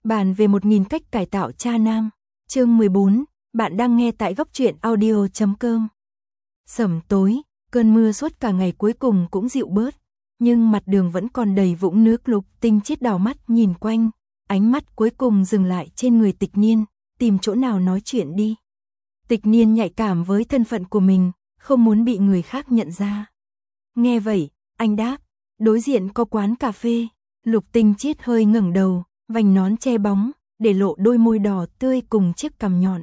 Bàn về 1000 cách cải tạo cha nam. Chương 14, bạn đang nghe tại góc truyện audio.com. Sẩm tối, cơn mưa suốt cả ngày cuối cùng cũng dịu bớt, nhưng mặt đường vẫn còn đầy vũng nước. Lục Tinh Chiết đảo mắt nhìn quanh, ánh mắt cuối cùng dừng lại trên người Tịch Niên, tìm chỗ nào nói chuyện đi. Tịch Niên nhạy cảm với thân phận của mình, không muốn bị người khác nhận ra. Nghe vậy, anh đáp, đối diện có quán cà phê. Lục Tinh Chiết hơi ngẩng đầu, vành nón che bóng, để lộ đôi môi đỏ tươi cùng chiếc cằm nhọn.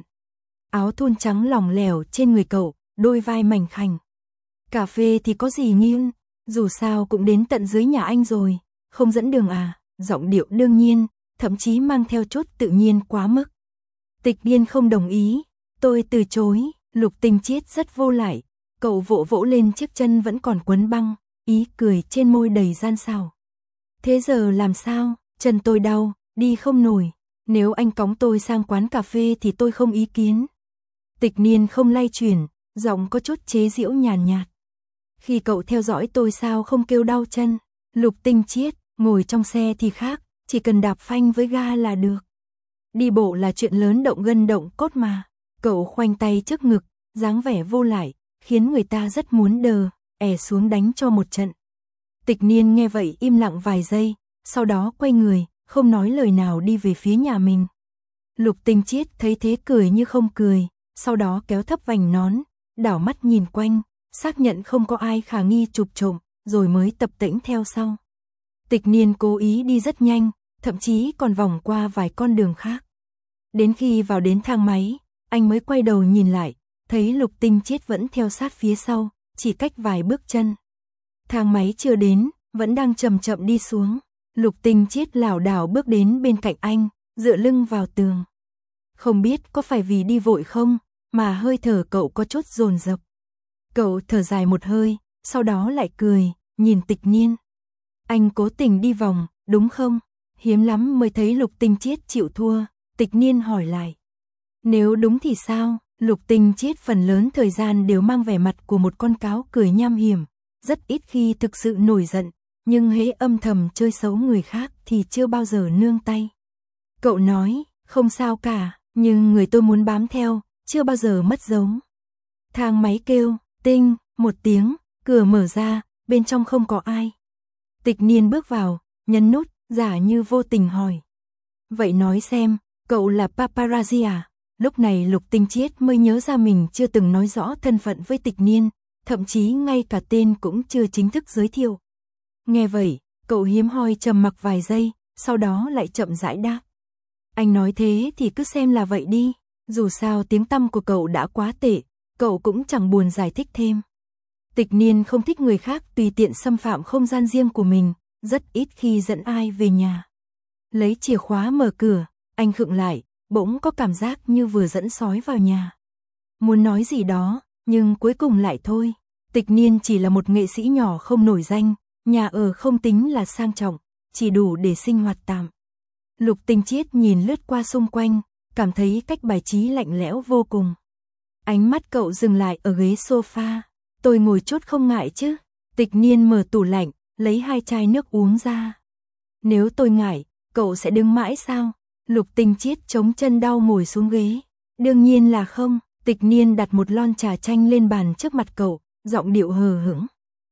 Áo thun trắng lỏng lẻo trên người cậu, đôi vai mảnh khảnh. Cà phê thì có gì nghiêng, dù sao cũng đến tận dưới nhà anh rồi, không dẫn đường à? Giọng điệu đương nhiên, thậm chí mang theo chút tự nhiên quá mức. Tịch Niên không đồng ý, tôi từ chối. Lục Tinh Chiết rất vô lại, cậu vỗ vỗ lên chiếc chân vẫn còn quấn băng, ý cười trên môi đầy gian xảo. Thế giờ làm sao? Chân tôi đau, đi không nổi. Nếu anh cõng tôi sang quán cà phê thì tôi không ý kiến. Tịch Niên không lay chuyển, giọng có chút chế giễu nhàn nhạt. Khi cậu theo dõi tôi sao không kêu đau chân? Lục Tinh Chiết, ngồi trong xe thì khác, chỉ cần đạp phanh với ga là được. Đi bộ là chuyện lớn động gân động cốt mà. Cậu khoanh tay trước ngực, dáng vẻ vô lại, khiến người ta rất muốn đờ, xuống đánh cho một trận. Tịch Niên nghe vậy im lặng vài giây, sau đó quay người, không nói lời nào đi về phía nhà mình. Lục Tinh Chiết thấy thế cười như không cười, sau đó kéo thấp vành nón, đảo mắt nhìn quanh, xác nhận không có ai khả nghi chụp trộm, rồi mới tập tễnh theo sau. Tịch Niên cố ý đi rất nhanh, thậm chí còn vòng qua vài con đường khác. Đến khi vào đến thang máy, anh mới quay đầu nhìn lại, thấy Lục Tinh Chiết vẫn theo sát phía sau, chỉ cách vài bước chân. Thang máy chưa đến, vẫn đang chậm chậm đi xuống. Lục Tinh Chiết lảo đảo bước đến bên cạnh anh, dựa lưng vào tường. Không biết có phải vì đi vội không, mà hơi thở cậu có chút dồn dập. Cậu thở dài một hơi, sau đó lại cười, nhìn Tịch Niên. Anh cố tình đi vòng, đúng không? Hiếm lắm mới thấy Lục Tinh Chiết chịu thua. Tịch Niên hỏi lại. Nếu đúng thì sao? Lục Tinh Chiết phần lớn thời gian đều mang vẻ mặt của một con cáo cười nham hiểm, rất ít khi thực sự nổi giận, nhưng hễ âm thầm chơi xấu người khác thì chưa bao giờ nương tay. Cậu nói, không sao cả, nhưng người tôi muốn bám theo, chưa bao giờ mất dấu. Thang máy kêu, tinh, một tiếng, cửa mở ra, bên trong không có ai. Tịch Niên bước vào, nhấn nút, giả như vô tình hỏi. Vậy nói xem, cậu là paparazzi à? Lúc này Lục Tinh Chiết mới nhớ ra mình chưa từng nói rõ thân phận với Tịch Niên, thậm chí ngay cả tên cũng chưa chính thức giới thiệu. Nghe vậy, cậu hiếm hoi trầm mặc vài giây, sau đó lại chậm rãi đáp. Anh nói thế thì cứ xem là vậy đi, dù sao tiếng tăm của cậu đã quá tệ, cậu cũng chẳng buồn giải thích thêm. Tịch Niên không thích người khác tùy tiện xâm phạm không gian riêng của mình, rất ít khi dẫn ai về nhà. Lấy chìa khóa mở cửa, anh khựng lại, bỗng có cảm giác như vừa dẫn sói vào nhà. Muốn nói gì đó, nhưng cuối cùng lại thôi. Tịch Niên chỉ là một nghệ sĩ nhỏ không nổi danh, nhà ở không tính là sang trọng, chỉ đủ để sinh hoạt tạm. Lục Tinh Chiết nhìn lướt qua xung quanh, cảm thấy cách bài trí lạnh lẽo vô cùng. Ánh mắt cậu dừng lại ở ghế sofa. Tôi ngồi chút không ngại chứ? Tịch Niên mở tủ lạnh, lấy 2 chai nước uống ra. Nếu tôi ngại, cậu sẽ đứng mãi sao? Lục Tinh Chiết chống chân đau ngồi xuống ghế. Đương nhiên là không. Tịch Niên đặt một lon trà chanh lên bàn trước mặt cậu, giọng điệu hờ hững.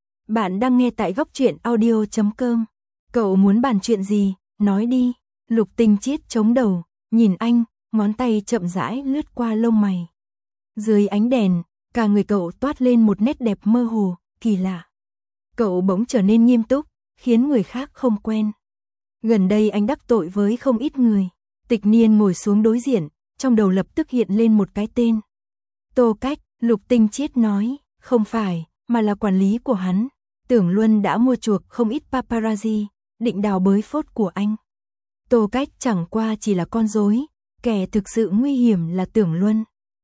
Bạn đang nghe tại góc truyện audio.com. Cậu muốn bàn chuyện gì? Nói đi. Lục Tinh Chiết chống đầu, nhìn anh, ngón tay chậm rãi lướt qua lông mày. Dưới ánh đèn, cả người cậu toát lên một nét đẹp mơ hồ, kỳ lạ. Cậu bỗng trở nên nghiêm túc, khiến người khác không quen. Gần đây anh đắc tội với không ít người. Tịch Niên ngồi xuống đối diện, trong đầu lập tức hiện lên một cái tên. Tô Cách. Lục Tinh Chiết nói, không phải, mà là quản lý của hắn. Tưởng Luân đã mua chuộc không ít paparazzi, định đào bới phốt của anh. Tô Cách chẳng qua chỉ là con rối, kẻ thực sự nguy hiểm là Tưởng Luân.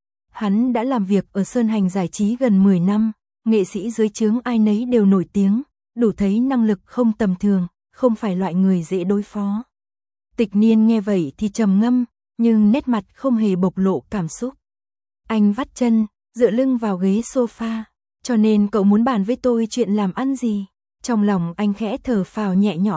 Hắn đã làm việc ở Sơn Hành giải trí gần 10 năm, nghệ sĩ dưới trướng ai nấy đều nổi tiếng, đủ thấy năng lực không tầm thường, không phải loại người dễ đối phó. Tịch Niên nghe vậy thì trầm ngâm, nhưng nét mặt không hề bộc lộ cảm xúc. Anh vắt chân, dựa lưng vào ghế sofa, cho nên cậu muốn bàn với tôi chuyện làm ăn gì? Trong lòng anh khẽ thở phào nhẹ nhõm,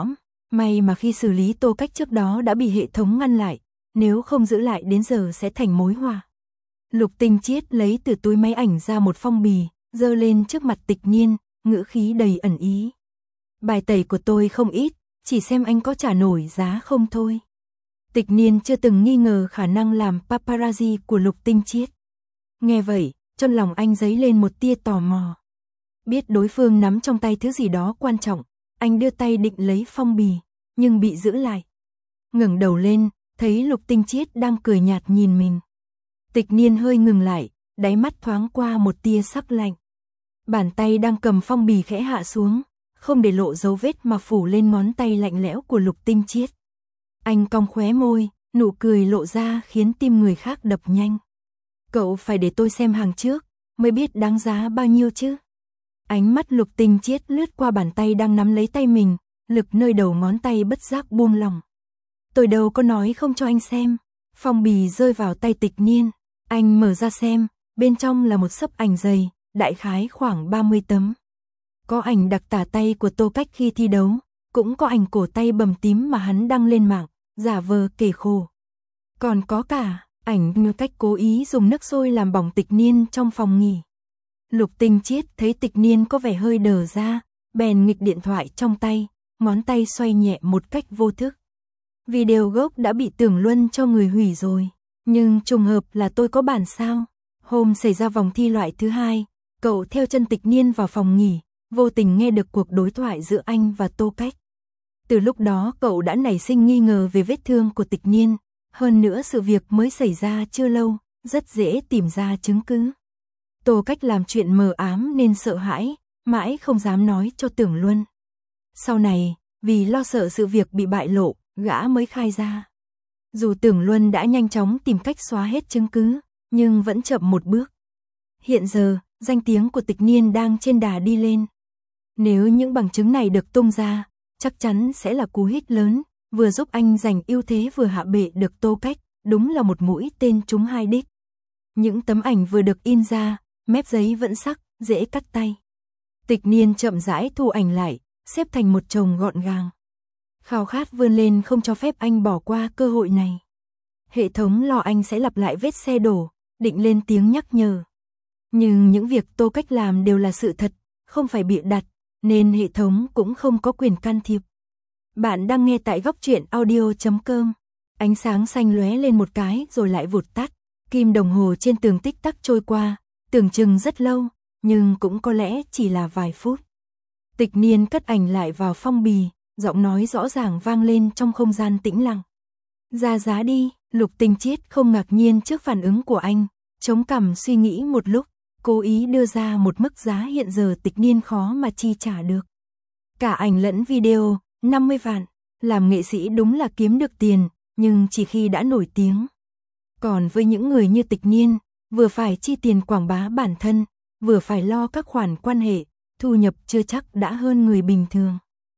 May mà khi xử lý Tô Cách trước đó đã bị hệ thống ngăn lại, nếu không giữ lại đến giờ sẽ thành mối họa. Lục Tinh Chiết lấy từ túi máy ảnh ra một phong bì, giơ lên trước mặt Tịch Niên, ngữ khí đầy ẩn ý. Bài tẩy của tôi không ít, chỉ xem anh có trả nổi giá không thôi. Tịch Niên chưa từng nghi ngờ khả năng làm paparazzi của Lục Tinh Chiết. Nghe vậy, trong lòng anh dấy lên một tia tò mò. Biết đối phương nắm trong tay thứ gì đó quan trọng, anh đưa tay định lấy phong bì, nhưng bị giữ lại. Ngẩng đầu lên, thấy Lục Tinh Chiết đang cười nhạt nhìn mình. Tịch Niên hơi ngừng lại, đáy mắt thoáng qua một tia sắc lạnh. Bàn tay đang cầm phong bì khẽ hạ xuống, không để lộ dấu vết mà phủ lên ngón tay lạnh lẽo của Lục Tinh Chiết. Anh cong khóe môi, nụ cười lộ ra khiến tim người khác đập nhanh. Cậu phải để tôi xem hàng trước, mới biết đáng giá bao nhiêu chứ. Ánh mắt Lục Tinh Chiết lướt qua bàn tay đang nắm lấy tay mình, lực nơi đầu ngón tay bất giác buông lỏng. Tôi đâu có nói không cho anh xem. Phong bì rơi vào tay Tịch Niên, anh mở ra xem, bên trong là một xấp ảnh dày, đại khái khoảng 30 tấm. Có ảnh đặc tả tay của Tô Cách khi thi đấu, cũng có ảnh cổ tay bầm tím mà hắn đăng lên mạng, giả vờ kể khổ. Còn có cả ảnh như cách cố ý dùng nước sôi làm bỏng Tịch Niên trong phòng nghỉ. Lục Tinh Chiết thấy Tịch Niên có vẻ hơi đờ ra, bèn nghịch điện thoại trong tay, ngón tay xoay nhẹ một cách vô thức. Video gốc đã bị Tưởng Luân cho người hủy rồi, nhưng trùng hợp là tôi có bản sao. Hôm xảy ra vòng thi loại thứ 2, cậu theo chân Tịch Niên vào phòng nghỉ, vô tình nghe được cuộc đối thoại giữa anh và Tô Cách. Từ lúc đó cậu đã nảy sinh nghi ngờ về vết thương của Tịch Niên, hơn nữa sự việc mới xảy ra chưa lâu, rất dễ tìm ra chứng cứ. Tô Cách làm chuyện mờ ám nên sợ hãi, mãi không dám nói cho Tưởng Luân. Sau này, vì lo sợ sự việc bị bại lộ, gã mới khai ra. Dù Tưởng Luân đã nhanh chóng tìm cách xóa hết chứng cứ, nhưng vẫn chậm một bước. Hiện giờ, danh tiếng của Tịch Niên đang trên đà đi lên. Nếu những bằng chứng này được tung ra, chắc chắn sẽ là cú hích lớn, vừa giúp anh giành ưu thế vừa hạ bệ được Tô Cách, đúng là một mũi tên trúng hai đích. Những tấm ảnh vừa được in ra, mép giấy vẫn sắc, dễ cắt tay. Tịch Niên chậm rãi thu ảnh lại, xếp thành một chồng gọn gàng. Khao khát vươn lên không cho phép anh bỏ qua cơ hội này. Hệ thống lo anh sẽ lặp lại vết xe đổ, định lên tiếng nhắc nhở. Nhưng những việc Tô Cách làm đều là sự thật, không phải bịa đặt, nên hệ thống cũng không có quyền can thiệp. Bạn đang nghe tại góc truyện audio.com. Ánh sáng xanh lóe lên một cái rồi lại vụt tắt. Kim đồng hồ trên tường tích tắc trôi qua, tưởng chừng rất lâu, nhưng cũng có lẽ chỉ là vài phút. Tịch Niên cất ảnh lại vào phong bì, giọng nói rõ ràng vang lên trong không gian tĩnh lặng. Ra giá đi. Lục Tinh Chiết không ngạc nhiên trước phản ứng của anh, chống cằm suy nghĩ một lúc, cố ý đưa ra một mức giá hiện giờ Tịch Niên khó mà chi trả được. Cả ảnh lẫn video, 50 vạn. Làm nghệ sĩ đúng là kiếm được tiền, nhưng chỉ khi đã nổi tiếng. Còn với những người như Tịch Niên, vừa phải chi tiền quảng bá bản thân, vừa phải lo các khoản quan hệ, thu nhập chưa chắc đã hơn người bình thường.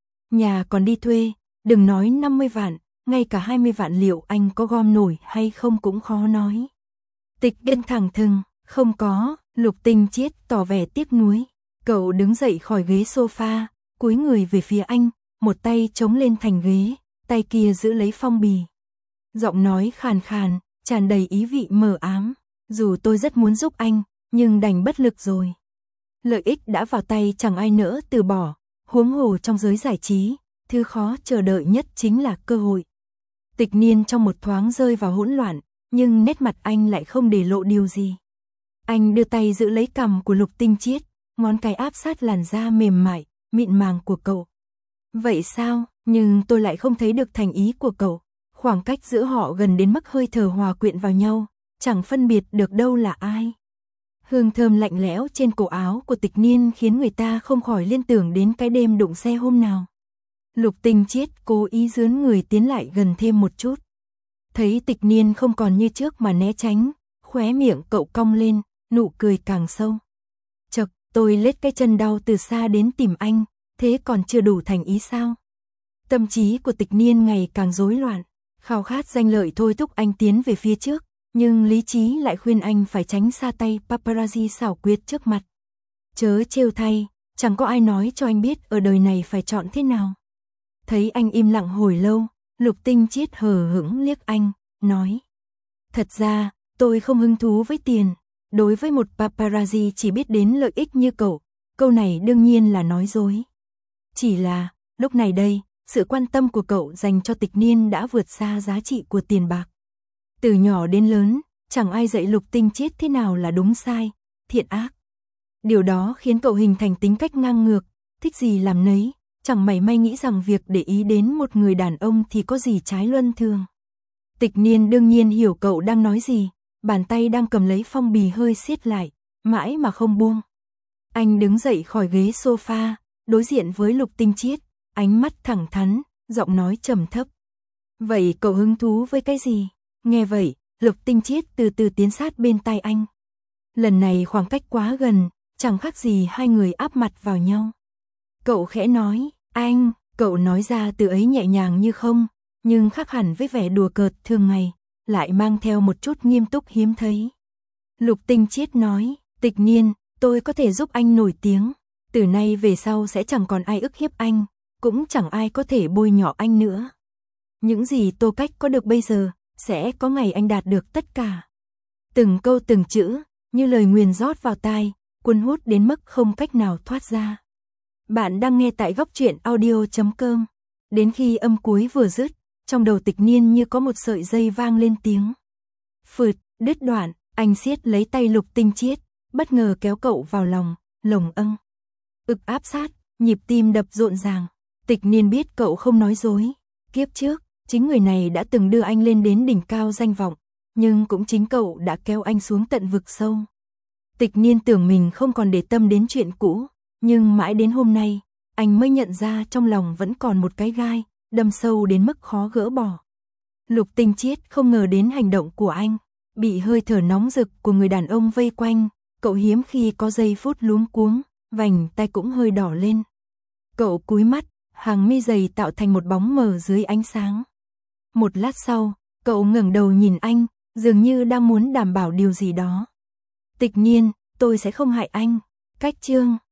Nhà còn đi thuê, đừng nói 50 vạn, ngay cả 20 vạn liệu anh có gom nổi hay không cũng khó nói. Tịch Niên thẳng thừng, không có. Lục Tinh Chiết tỏ vẻ tiếc nuối. Cậu đứng dậy khỏi ghế sofa, cúi người về phía anh, một tay chống lên thành ghế, tay kia giữ lấy phong bì. Giọng nói khàn khàn, tràn đầy ý vị mờ ám. Dù tôi rất muốn giúp anh, nhưng đành bất lực rồi. Lợi ích đã vào tay chẳng ai nỡ từ bỏ, huống hồ trong giới giải trí, thứ khó chờ đợi nhất chính là cơ hội. Tịch Niên trong một thoáng rơi vào hỗn loạn, nhưng nét mặt anh lại không để lộ điều gì. Anh đưa tay giữ lấy cằm của Lục Tinh Chiết, ngón cái áp sát làn da mềm mại, mịn màng của cậu. Vậy sao, nhưng tôi lại không thấy được thành ý của cậu. Khoảng cách giữa họ gần đến mức hơi thở hòa quyện vào nhau, chẳng phân biệt được đâu là ai. Hương thơm lạnh lẽo trên cổ áo của Tịch Niên khiến người ta không khỏi liên tưởng đến cái đêm đụng xe hôm nào. Lục Tinh Chiết cố ý dướn người tiến lại gần thêm một chút. Thấy Tịch Niên không còn như trước mà né tránh, khóe miệng cậu cong lên, nụ cười càng sâu. Chậc, tôi lết cái chân đau từ xa đến tìm anh, thế còn chưa đủ thành ý sao? Tâm trí của Tịch Niên ngày càng rối loạn, khao khát danh lợi thôi thúc anh tiến về phía trước, nhưng lý trí lại khuyên anh phải tránh xa tay paparazzi xảo quyệt trước mặt. Chớ trêu thay, chẳng có ai nói cho anh biết ở đời này phải chọn thế nào. Thấy anh im lặng hồi lâu, Lục Tinh Chiết hờ hững liếc anh, nói. Thật ra, tôi không hứng thú với tiền. Đối với một paparazzi chỉ biết đến lợi ích như cậu, câu này đương nhiên là nói dối. Chỉ là, lúc này đây, sự quan tâm của cậu dành cho Tịch Niên đã vượt xa giá trị của tiền bạc. Từ nhỏ đến lớn, chẳng ai dạy Lục Tinh Chiết thế nào là đúng sai, thiện ác. Điều đó khiến cậu hình thành tính cách ngang ngược, thích gì làm nấy, chẳng mảy may nghĩ rằng việc để ý đến một người đàn ông thì có gì trái luân thường. Tịch Niên đương nhiên hiểu cậu đang nói gì, bàn tay đang cầm lấy phong bì hơi siết lại, mãi mà không buông. Anh đứng dậy khỏi ghế sofa, đối diện với Lục Tinh Chiết, ánh mắt thẳng thắn, giọng nói trầm thấp. Vậy cậu hứng thú với cái gì? Nghe vậy, Lục Tinh Chiết từ từ tiến sát bên tai anh. Lần này khoảng cách quá gần, chẳng khác gì hai người áp mặt vào nhau. Cậu khẽ nói, anh, cậu nói ra từ ấy nhẹ nhàng như không, nhưng khác hẳn với vẻ đùa cợt thường ngày, lại mang theo một chút nghiêm túc hiếm thấy. Lục Tinh Chiết nói, Tịch Niên, tôi có thể giúp anh nổi tiếng, từ nay về sau sẽ chẳng còn ai ức hiếp anh, cũng chẳng ai có thể bôi nhọ anh nữa. Những gì Tô Cách có được bây giờ, sẽ có ngày anh đạt được tất cả. Từng câu từng chữ, như lời nguyền rót vào tai, cuốn hút đến mức không cách nào thoát ra. Bạn đang nghe tại góc truyện audio.com. Đến khi âm cuối vừa dứt, trong đầu Tịch Niên như có một sợi dây vang lên tiếng. Phượt, đứt đoạn, anh siết lấy tay Lục Tinh Chiết, bất ngờ kéo cậu vào lòng, lồng âng. Ực áp sát, nhịp tim đập rộn ràng. Tịch Niên biết cậu không nói dối. Kiếp trước, chính người này đã từng đưa anh lên đến đỉnh cao danh vọng, nhưng cũng chính cậu đã kéo anh xuống tận vực sâu. Tịch Niên tưởng mình không còn để tâm đến chuyện cũ, nhưng mãi đến hôm nay, anh mới nhận ra trong lòng vẫn còn một cái gai, đâm sâu đến mức khó gỡ bỏ. Lục Tinh Chiết không ngờ đến hành động của anh, bị hơi thở nóng rực của người đàn ông vây quanh, cậu hiếm khi có giây phút luống cuống, vành tay cũng hơi đỏ lên. Cậu cúi mắt, hàng mi dày tạo thành một bóng mờ dưới ánh sáng. Một lát sau, cậu ngẩng đầu nhìn anh, dường như đang muốn đảm bảo điều gì đó. Tịch Niên, tôi sẽ không hại anh. Cách chương